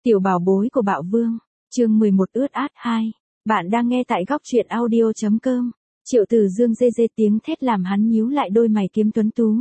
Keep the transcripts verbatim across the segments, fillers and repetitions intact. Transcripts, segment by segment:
Tiểu bảo bối của Bạo Vương, chương mười một ướt át hai. Bạn đang nghe tại góc truyện audio chấm com. Triệu Tử Dương dê dê tiếng thét làm hắn nhíu lại đôi mày kiếm tuấn tú.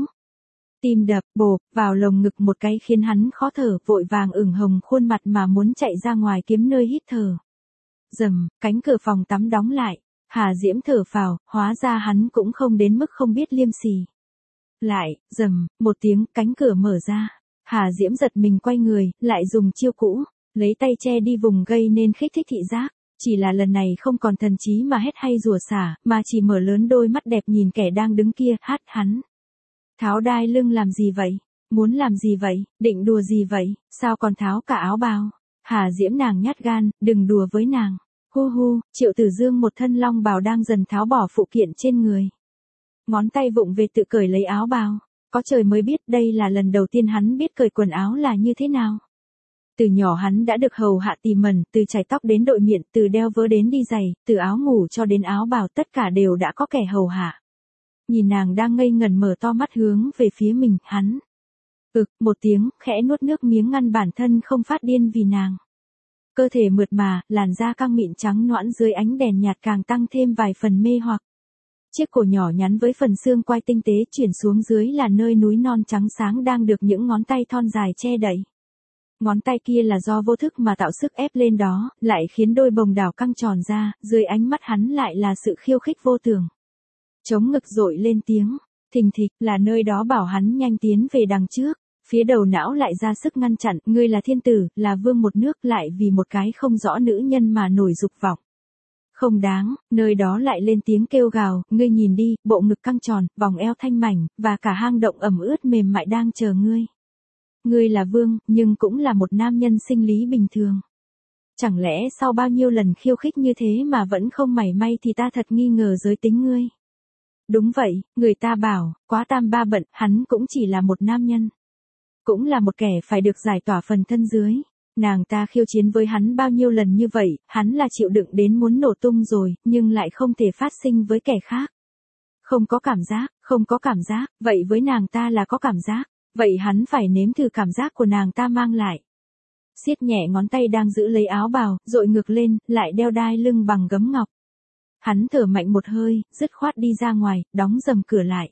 Tim đập, bộp, vào lồng ngực một cái khiến hắn khó thở, vội vàng ửng hồng khuôn mặt mà muốn chạy ra ngoài kiếm nơi hít thở. Rầm, cánh cửa phòng tắm đóng lại. Hà Diễm thở phào, hóa ra hắn cũng không đến mức không biết liêm sỉ. Lại, rầm, một tiếng, cánh cửa mở ra. Hà Diễm giật mình quay người, lại dùng chiêu cũ, lấy tay che đi vùng gây nên kích thích thị giác. Chỉ là lần này không còn thần trí mà hét hay rủa xả, mà chỉ mở lớn đôi mắt đẹp nhìn kẻ đang đứng kia, hát hắn. Tháo đai lưng làm gì vậy? Muốn làm gì vậy? Định đùa gì vậy? Sao còn tháo cả áo bào? Hà Diễm nàng nhát gan, đừng đùa với nàng. Hu hu, Triệu Tử Dương một thân long bào đang dần tháo bỏ phụ kiện trên người. Ngón tay vụng về tự cởi lấy áo bào. Có trời mới biết đây là lần đầu tiên hắn biết cởi quần áo là như thế nào. Từ nhỏ hắn đã được hầu hạ tỉ mẩn, từ chải tóc đến đội miệng, từ đeo vớ đến đi giày, từ áo ngủ cho đến áo bào tất cả đều đã có kẻ hầu hạ. Nhìn nàng đang ngây ngẩn mở to mắt hướng về phía mình, hắn. Ực, một tiếng, khẽ nuốt nước miếng ngăn bản thân không phát điên vì nàng. Cơ thể mượt mà, làn da căng mịn trắng nõn dưới ánh đèn nhạt càng tăng thêm vài phần mê hoặc. Chiếc cổ nhỏ nhắn với phần xương quai tinh tế chuyển xuống dưới là nơi núi non trắng sáng đang được những ngón tay thon dài che đậy. Ngón tay kia là do vô thức mà tạo sức ép lên đó, lại khiến đôi bồng đảo căng tròn ra, dưới ánh mắt hắn lại là sự khiêu khích vô tưởng. Chống ngực dội lên tiếng, thình thịch là nơi đó bảo hắn nhanh tiến về đằng trước. Phía đầu não lại ra sức ngăn chặn, ngươi là thiên tử, là vương một nước lại vì một cái không rõ nữ nhân mà nổi dục vọng. Không đáng, nơi đó lại lên tiếng kêu gào, ngươi nhìn đi, bộ ngực căng tròn, vòng eo thanh mảnh, và cả hang động ẩm ướt mềm mại đang chờ ngươi. Ngươi là vương, nhưng cũng là một nam nhân sinh lý bình thường. Chẳng lẽ sau bao nhiêu lần khiêu khích như thế mà vẫn không mảy may thì ta thật nghi ngờ giới tính ngươi. Đúng vậy, người ta bảo, quá tam ba bận, hắn cũng chỉ là một nam nhân. Cũng là một kẻ phải được giải tỏa phần thân dưới. Nàng ta khiêu chiến với hắn bao nhiêu lần như vậy, hắn là chịu đựng đến muốn nổ tung rồi, nhưng lại không thể phát sinh với kẻ khác. Không có cảm giác, không có cảm giác, vậy với nàng ta là có cảm giác, vậy hắn phải nếm thử cảm giác của nàng ta mang lại. Siết nhẹ ngón tay đang giữ lấy áo bào, dội ngược lên, lại đeo đai lưng bằng gấm ngọc. Hắn thở mạnh một hơi, dứt khoát đi ra ngoài, đóng rầm cửa lại.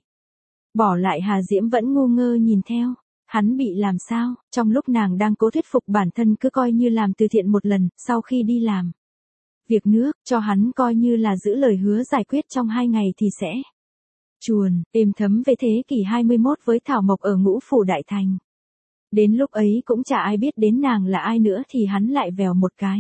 Bỏ lại Hà Diễm vẫn ngu ngơ nhìn theo. Hắn bị làm sao, trong lúc nàng đang cố thuyết phục bản thân cứ coi như làm từ thiện một lần, sau khi đi làm việc nước, cho hắn coi như là giữ lời hứa giải quyết trong hai ngày thì sẽ chuồn, êm thấm về thế kỷ hai mươi mốt với Thảo Mộc ở Ngũ Phủ Đại Thành. Đến lúc ấy cũng chả ai biết đến nàng là ai nữa thì hắn lại vèo một cái.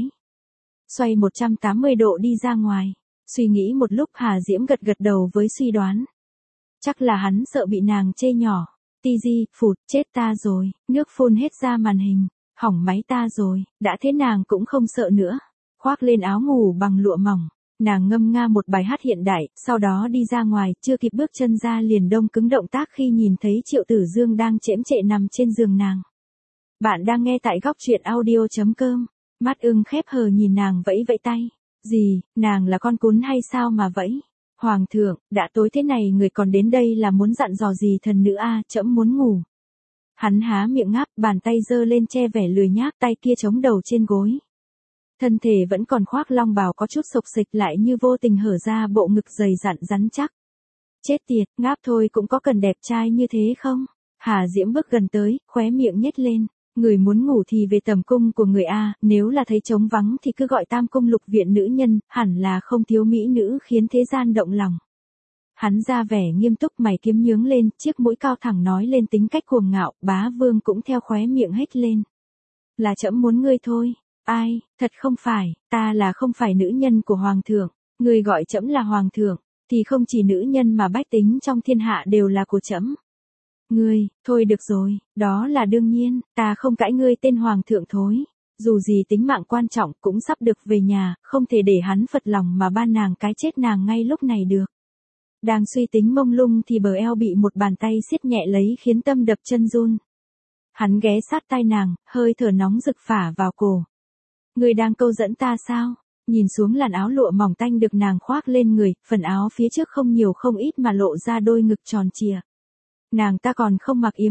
Xoay một trăm tám mươi độ đi ra ngoài, suy nghĩ một lúc Hà Diễm gật gật đầu với suy đoán. Chắc là hắn sợ bị nàng chê nhỏ. Ti di, phụt, chết ta rồi, nước phun hết ra màn hình, hỏng máy ta rồi, đã thế nàng cũng không sợ nữa. Khoác lên áo ngủ bằng lụa mỏng, nàng ngâm nga một bài hát hiện đại, sau đó đi ra ngoài, chưa kịp bước chân ra liền đông cứng động tác khi nhìn thấy Triệu Tử Dương đang chễm chệ nằm trên giường nàng. Bạn đang nghe tại góc truyện audio chấm com, mắt ưng khép hờ nhìn nàng vẫy vẫy tay. Gì, nàng là con cún hay sao mà vẫy? Hoàng thượng, đã tối thế này người còn đến đây là muốn dặn dò gì thần nữ a, trẫm muốn ngủ. Hắn há miệng ngáp, bàn tay giơ lên che vẻ lười nhác, tay kia chống đầu trên gối. Thân thể vẫn còn khoác long bào có chút sộc sịch lại như vô tình hở ra bộ ngực dày dặn rắn chắc. Chết tiệt, ngáp thôi cũng có cần đẹp trai như thế không? Hà Diễm bước gần tới, khóe miệng nhếch lên. Người muốn ngủ thì về tầm cung của người A, nếu là thấy trống vắng thì cứ gọi tam cung lục viện nữ nhân, hẳn là không thiếu mỹ nữ khiến thế gian động lòng. Hắn ra vẻ nghiêm túc mày kiếm nhướng lên, chiếc mũi cao thẳng nói lên tính cách cuồng ngạo, bá vương cũng theo khóe miệng hết lên. Là trẫm muốn ngươi thôi, ai, thật không phải, ta là không phải nữ nhân của hoàng thượng, ngươi gọi trẫm là hoàng thượng, thì không chỉ nữ nhân mà bách tính trong thiên hạ đều là của trẫm. Ngươi, thôi được rồi, đó là đương nhiên, ta không cãi ngươi tên hoàng thượng thối. Dù gì tính mạng quan trọng cũng sắp được về nhà, không thể để hắn phật lòng mà ban nàng cái chết nàng ngay lúc này được. Đang suy tính mông lung thì bờ eo bị một bàn tay siết nhẹ lấy khiến tâm đập chân run. Hắn ghé sát tai nàng, hơi thở nóng rực phả vào cổ. Ngươi đang câu dẫn ta sao? Nhìn xuống làn áo lụa mỏng tanh được nàng khoác lên người, phần áo phía trước không nhiều không ít mà lộ ra đôi ngực tròn trịa. Nàng ta còn không mặc yếm ngực,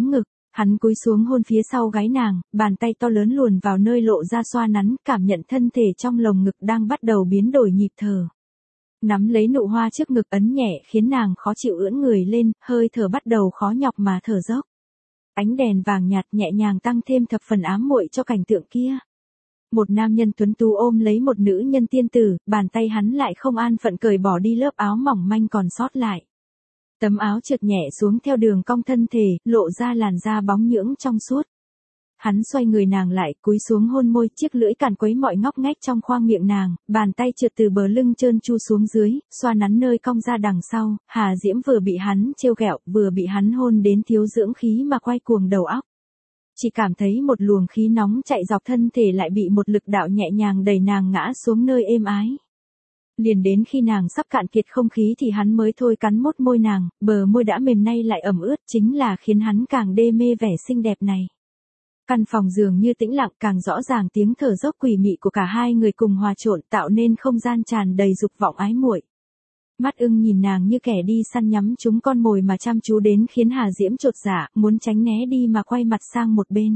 Hắn cúi xuống hôn phía sau gáy nàng, bàn tay to lớn luồn vào nơi lộ ra xoa nắn, cảm nhận thân thể trong lồng ngực đang bắt đầu biến đổi nhịp thở. Nắm lấy nụ hoa trước ngực ấn nhẹ khiến nàng khó chịu ưỡn người lên, hơi thở bắt đầu khó nhọc mà thở dốc. Ánh đèn vàng nhạt nhẹ nhàng tăng thêm thập phần ám muội cho cảnh tượng kia. Một nam nhân tuấn tú ôm lấy một nữ nhân tiên tử, bàn tay hắn lại không an phận cởi bỏ đi lớp áo mỏng manh còn sót lại. Tấm áo trượt nhẹ xuống theo đường cong thân thể, lộ ra làn da bóng nhưỡng trong suốt. Hắn xoay người nàng lại, cúi xuống hôn môi, chiếc lưỡi càn quấy mọi ngóc ngách trong khoang miệng nàng, bàn tay trượt từ bờ lưng trơn tru xuống dưới, xoa nắn nơi cong ra đằng sau. Hà Diễm vừa bị hắn trêu ghẹo, vừa bị hắn hôn đến thiếu dưỡng khí mà quay cuồng đầu óc. Chỉ cảm thấy một luồng khí nóng chạy dọc thân thể lại bị một lực đạo nhẹ nhàng đẩy nàng ngã xuống nơi êm ái. Liền đến khi nàng sắp cạn kiệt không khí thì hắn mới thôi cắn mốt môi nàng, bờ môi đã mềm nay lại ẩm ướt, chính là khiến hắn càng đê mê vẻ xinh đẹp này. Căn phòng dường như tĩnh lặng, càng rõ ràng tiếng thở dốc quỷ mị của cả hai người cùng hòa trộn, tạo nên không gian tràn đầy dục vọng ái muội. Mắt ưng nhìn nàng như kẻ đi săn nhắm trúng con mồi mà chăm chú đến khiến Hà Diễm chột dạ, muốn tránh né đi mà quay mặt sang một bên.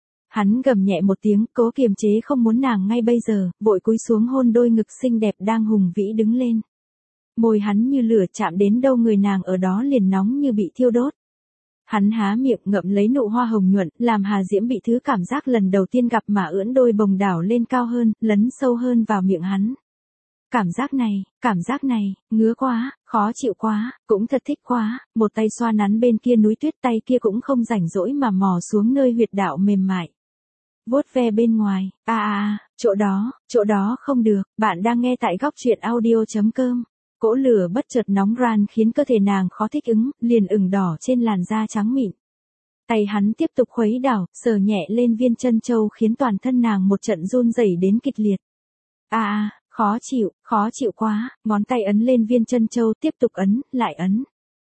Hắn gầm nhẹ một tiếng, cố kiềm chế không muốn nàng ngay bây giờ, vội cúi xuống hôn đôi ngực xinh đẹp đang hùng vĩ đứng lên. Môi hắn như lửa, chạm đến đâu người nàng ở đó liền nóng như bị thiêu đốt. Hắn há miệng ngậm lấy nụ hoa hồng nhuận, làm Hà Diễm bị thứ cảm giác lần đầu tiên gặp mà ưỡn đôi bồng đảo lên cao hơn, lấn sâu hơn vào miệng hắn. Cảm giác này, cảm giác này, ngứa quá, khó chịu quá, cũng thật thích quá. Một tay xoa nắn bên kia núi tuyết, tay kia cũng không rảnh rỗi mà mò xuống nơi huyệt đạo mềm mại. Vuốt ve bên ngoài, à à à, chỗ đó, chỗ đó không được. Bạn đang nghe tại góc truyện audio chấm com. Cỗ lửa bất chợt nóng ran khiến cơ thể nàng khó thích ứng, liền ửng đỏ trên làn da trắng mịn. Tay hắn tiếp tục khuấy đảo, sờ nhẹ lên viên chân châu khiến toàn thân nàng một trận run rẩy đến kịch liệt. À à, khó chịu, khó chịu quá. Ngón tay ấn lên viên chân châu, tiếp tục ấn, lại ấn.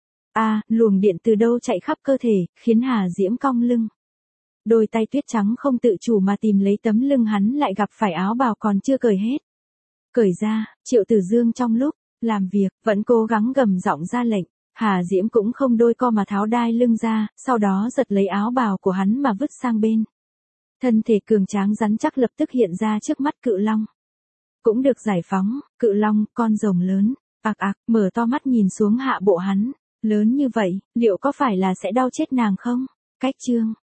À, luồng điện từ đâu chạy khắp cơ thể, khiến Hà Diễm cong lưng. Đôi tay tuyết trắng không tự chủ mà tìm lấy tấm lưng hắn, lại gặp phải áo bào còn chưa cởi hết. Cởi ra. Triệu Tử Dương trong lúc làm việc vẫn cố gắng gầm giọng ra lệnh. Hà Diễm cũng không đôi co mà tháo đai lưng ra, sau đó giật lấy áo bào của hắn mà vứt sang bên. Thân thể cường tráng rắn chắc lập tức hiện ra trước mắt Cự Long. Cũng được giải phóng. Cự Long, con rồng lớn, ạc ạc, mở to mắt nhìn xuống hạ bộ hắn. Lớn như vậy, liệu có phải là sẽ đau chết nàng không? Cách chương